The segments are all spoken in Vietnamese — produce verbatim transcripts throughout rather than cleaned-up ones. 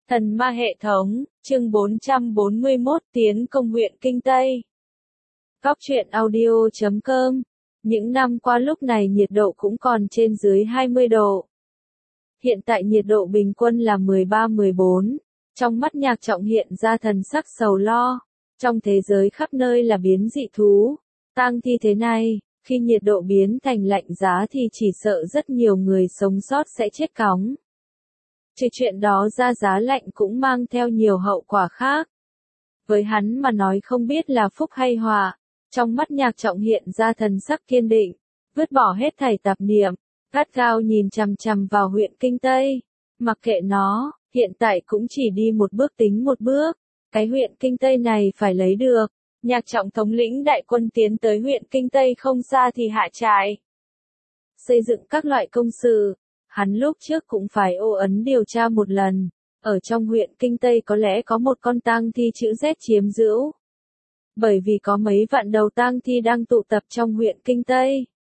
Thần ma hệ thống, chương bốn trăm bốn mươi mốt tiến công huyện Kinh Tây. Góc truyện audio chấm com. Những năm qua lúc này nhiệt độ cũng còn trên dưới hai mươi độ. Hiện tại nhiệt độ bình quân là mười ba mười bốn. Trong mắt Nhạc Trọng hiện ra thần sắc sầu lo. Trong thế giới khắp nơi là biến dị thú, tang thi thế này, khi nhiệt độ biến thành lạnh giá thì chỉ sợ rất nhiều người sống sót sẽ chết cóng. Trừ chuyện đó ra giá lạnh cũng mang theo nhiều hậu quả khác. Với hắn mà nói không biết là phúc hay họa, trong mắt Nhạc Trọng hiện ra thần sắc kiên định, vứt bỏ hết thảy tạp niệm, gắt gao nhìn chằm chằm vào huyện Kinh Tây. Mặc kệ nó, hiện tại cũng chỉ đi một bước tính một bước, cái huyện Kinh Tây này phải lấy được. Nhạc Trọng thống lĩnh đại quân tiến tới huyện Kinh Tây không xa thì hạ trại. Xây dựng các loại công sự. Hắn lúc trước cũng phải ô ấn điều tra một lần, ở trong huyện Kinh Tây có lẽ có một con tang thi chữ Z chiếm giữ. Bởi vì có mấy vạn đầu tang thi đang tụ tập trong huyện Kinh Tây.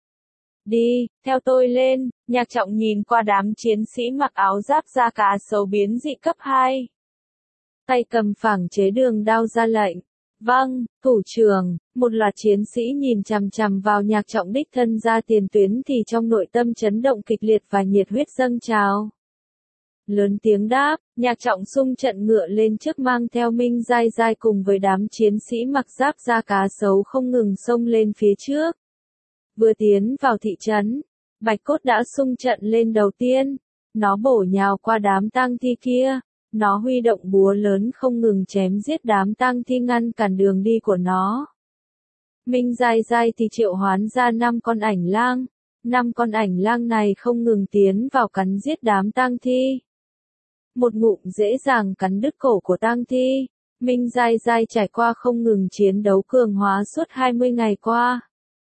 Đi, theo tôi lên, Nhạc Trọng nhìn qua đám chiến sĩ mặc áo giáp da cá sấu biến dị cấp hai. Tay cầm phẳng chế đường đao ra lệnh. Vâng, thủ trưởng, một loạt chiến sĩ nhìn chằm chằm vào Nhạc Trọng đích thân ra tiền tuyến thì trong nội tâm chấn động kịch liệt và nhiệt huyết dâng trào. Lớn tiếng đáp, Nhạc Trọng xung trận ngựa lên trước mang theo Minh Giai Giai cùng với đám chiến sĩ mặc giáp da cá sấu không ngừng xông lên phía trước. Vừa tiến vào thị trấn, Bạch Cốt đã xung trận lên đầu tiên, nó bổ nhào qua đám tang thi kia. Nó huy động búa lớn không ngừng chém giết đám tang thi ngăn cản đường đi của nó. Minh Giai Giai thì triệu hoán ra năm con ảnh lang. Năm con ảnh lang này không ngừng tiến vào cắn giết đám tang thi. Một ngụm dễ dàng cắn đứt cổ của tang thi. Minh Giai Giai trải qua không ngừng chiến đấu cường hóa suốt hai mươi ngày qua.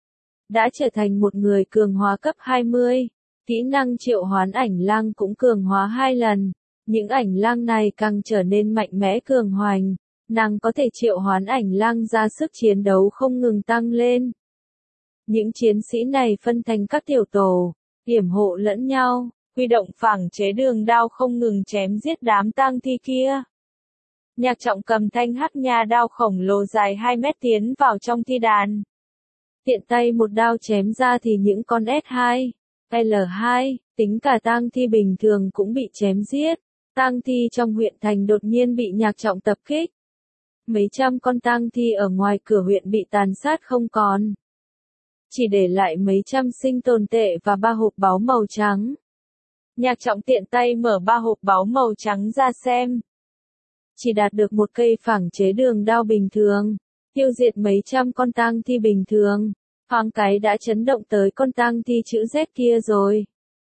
Đã trở thành một người cường hóa cấp hai mươi. Kỹ năng triệu hoán ảnh lang cũng cường hóa hai lần. Những ảnh lang này càng trở nên mạnh mẽ cường hoành, nàng có thể triệu hoán ảnh lang ra sức chiến đấu không ngừng tăng lên. Những chiến sĩ này phân thành các tiểu tổ, yểm hộ lẫn nhau, huy động phẳng chế đường đao không ngừng chém giết đám tang thi kia. Nhạc Trọng cầm thanh hắc nha đao khổng lồ dài hai mét tiến vào trong thi đàn. Tiện tay một đao chém ra thì những con S hai, L hai, tính cả tang thi bình thường cũng bị chém giết. Tang thi trong huyện thành đột nhiên bị Nhạc Trọng tập kích. Mấy trăm con tang thi ở ngoài cửa huyện bị tàn sát không còn. Chỉ để lại mấy trăm sinh tồn tệ và ba hộp báu màu trắng. Nhạc Trọng tiện tay mở ba hộp báu màu trắng ra xem. Chỉ đạt được một cây phẳng chế đường đao bình thường, tiêu diệt mấy trăm con tang thi bình thường. Thoáng cái đã chấn động tới con tang thi chữ Z kia rồi.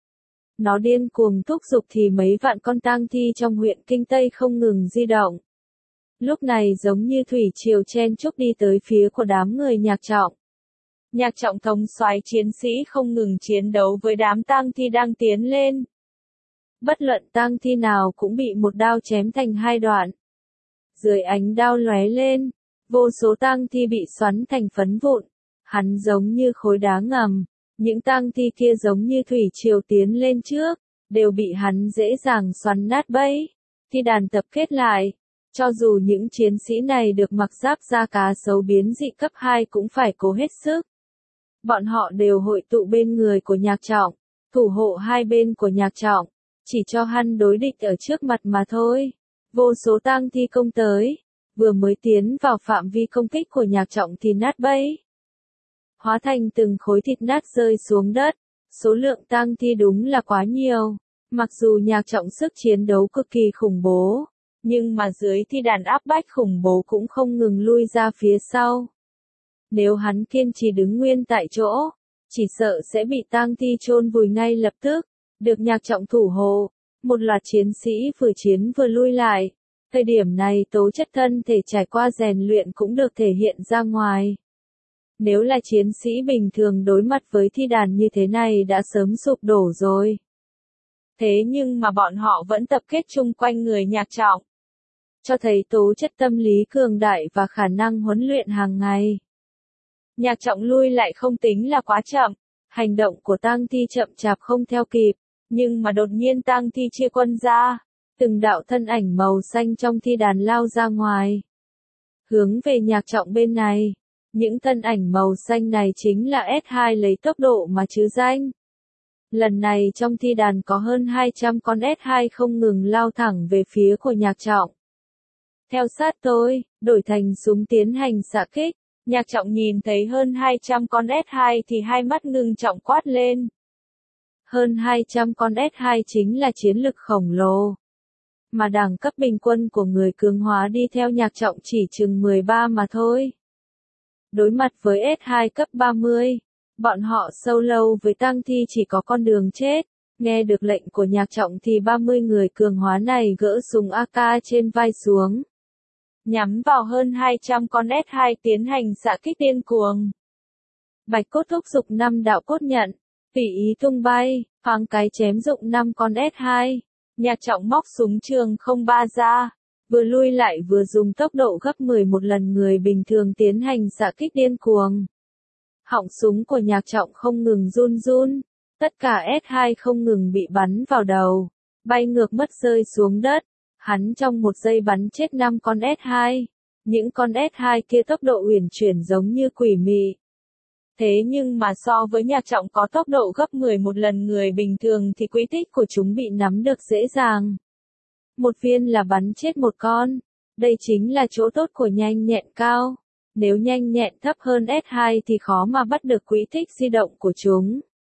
Nó điên cuồng thúc giục thì mấy vạn con tang thi trong huyện Kinh Tây không ngừng di động. Lúc này giống như thủy triều chen chúc đi tới phía của đám người Nhạc Trọng. Nhạc Trọng thống soái chiến sĩ không ngừng chiến đấu với đám tang thi đang tiến lên. Bất luận tang thi nào cũng bị một đao chém thành hai đoạn. Dưới ánh đao lóe lên, vô số tang thi bị xoắn thành phấn vụn. Hắn giống như khối đá ngầm. Những tang thi kia giống như thủy triều tiến lên trước, đều bị hắn dễ dàng xoắn nát bẫy. Thi đàn tập kết lại, cho dù những chiến sĩ này được mặc giáp da cá sấu biến dị cấp hai cũng phải cố hết sức. Bọn họ đều hội tụ bên người của Nhạc Trọng, thủ hộ hai bên của Nhạc Trọng, chỉ cho hắn đối địch ở trước mặt mà thôi. Vô số tang thi công tới, vừa mới tiến vào phạm vi công kích của Nhạc Trọng thì nát bẫy. Hóa thành từng khối thịt nát rơi xuống đất, số lượng tang thi đúng là quá nhiều. Mặc dù Nhạc Trọng sức chiến đấu cực kỳ khủng bố, nhưng mà dưới thi đàn áp bách khủng bố cũng không ngừng lui ra phía sau. Nếu hắn kiên trì đứng nguyên tại chỗ, chỉ sợ sẽ bị tang thi chôn vùi ngay lập tức. Được Nhạc Trọng thủ hộ, một loạt chiến sĩ vừa chiến vừa lui lại. Thời điểm này tố chất thân thể trải qua rèn luyện cũng được thể hiện ra ngoài. Nếu là chiến sĩ bình thường đối mặt với thi đàn như thế này đã sớm sụp đổ rồi. Thế nhưng mà bọn họ vẫn tập kết chung quanh người Nhạc Trọng. Cho thấy tố chất tâm lý cường đại và khả năng huấn luyện hàng ngày. Nhạc Trọng lui lại không tính là quá chậm. Hành động của tang thi chậm chạp không theo kịp. Nhưng mà đột nhiên tang thi chia quân ra. Từng đạo thân ảnh màu xanh trong thi đàn lao ra ngoài. Hướng về Nhạc Trọng bên này. Những thân ảnh màu xanh này chính là S hai lấy tốc độ mà chứ danh. Lần này trong thi đàn có hơn hai trăm con S hai không ngừng lao thẳng về phía của Nhạc Trọng. Theo sát tôi, đổi thành súng tiến hành xạ kích. Nhạc Trọng nhìn thấy hơn hai trăm con S hai thì hai mắt ngưng trọng quát lên. Hơn hai trăm con S hai chính là chiến lực khổng lồ. Mà đẳng cấp bình quân của người cường hóa đi theo Nhạc Trọng chỉ chừng mười ba mà thôi. Đối mặt với S hai cấp ba mươi, bọn họ solo với tang thi chỉ có con đường chết. Nghe được lệnh của Nhạc Trọng thì ba mươi người cường hóa này gỡ súng a ca trên vai xuống. Nhắm vào hơn hai trăm con S hai tiến hành xạ kích điên cuồng. Bạch cốt thúc giục năm đạo cốt nhận, tùy ý tung bay, thoáng cái chém dụng năm con S hai. Nhạc Trọng móc súng trường không ba ra, vừa lui lại vừa dùng tốc độ gấp mười một lần người bình thường tiến hành xạ kích điên cuồng. Họng súng của Nhạc Trọng không ngừng run run, tất cả S hai không ngừng bị bắn vào đầu, bay ngược mất rơi xuống đất. Hắn trong một giây bắn chết năm con S hai. Những con S hai kia tốc độ uyển chuyển giống như quỷ mị. Thế nhưng mà so với Nhạc Trọng có tốc độ gấp mười một lần người bình thường thì quỹ tích của chúng bị nắm được dễ dàng. Một viên là bắn chết một con. Đây chính là chỗ tốt của nhanh nhẹn cao. Nếu nhanh nhẹn thấp hơn S hai thì khó mà bắt được quỹ tích di động của chúng.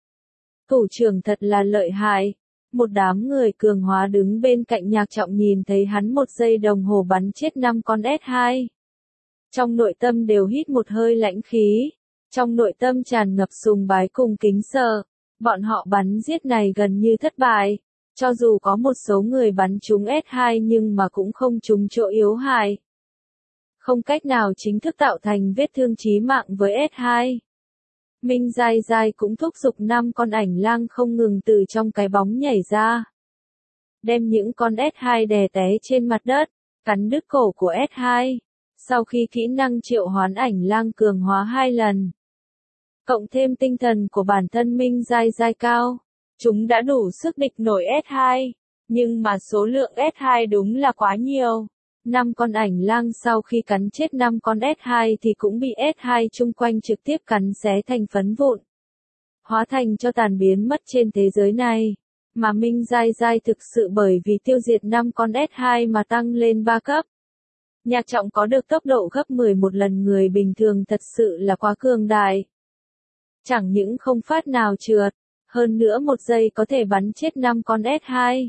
Thủ trưởng thật là lợi hại. Một đám người cường hóa đứng bên cạnh Nhạc Trọng nhìn thấy hắn một giây đồng hồ bắn chết năm con S hai. Trong nội tâm đều hít một hơi lãnh khí. Trong nội tâm tràn ngập sùng bái cùng kính sợ. Bọn họ bắn giết này gần như thất bại. Cho dù có một số người bắn trúng S hai nhưng mà cũng không trúng chỗ yếu hại. Không cách nào chính thức tạo thành vết thương chí mạng với S hai. Minh Giai Giai cũng thúc giục năm con ảnh lang không ngừng từ trong cái bóng nhảy ra. Đem những con S hai đè té trên mặt đất, cắn đứt cổ của S hai. Sau khi kỹ năng triệu hoán ảnh lang cường hóa hai lần. Cộng thêm tinh thần của bản thân Minh Giai Giai cao, chúng đã đủ sức địch nổi S hai. Nhưng mà số lượng S hai đúng là quá nhiều. Năm con ảnh lang sau khi cắn chết năm con S hai thì cũng bị S hai chung quanh trực tiếp cắn xé thành phấn vụn. Hóa thành cho tàn biến mất trên thế giới này. Mà Minh Giai Giai thực sự bởi vì tiêu diệt năm con S hai mà tăng lên ba cấp. Nhạc Trọng có được tốc độ gấp mười một lần người bình thường thật sự là quá cường đại. Chẳng những không phát nào trượt, hơn nữa một giây có thể bắn chết năm con S hai.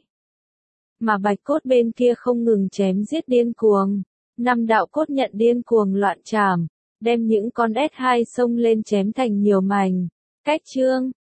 Mà bạch cốt bên kia không ngừng chém giết điên cuồng. Năm đạo cốt nhận điên cuồng loạn trảm, đem những con S hai xông lên chém thành nhiều mảnh. Cách chương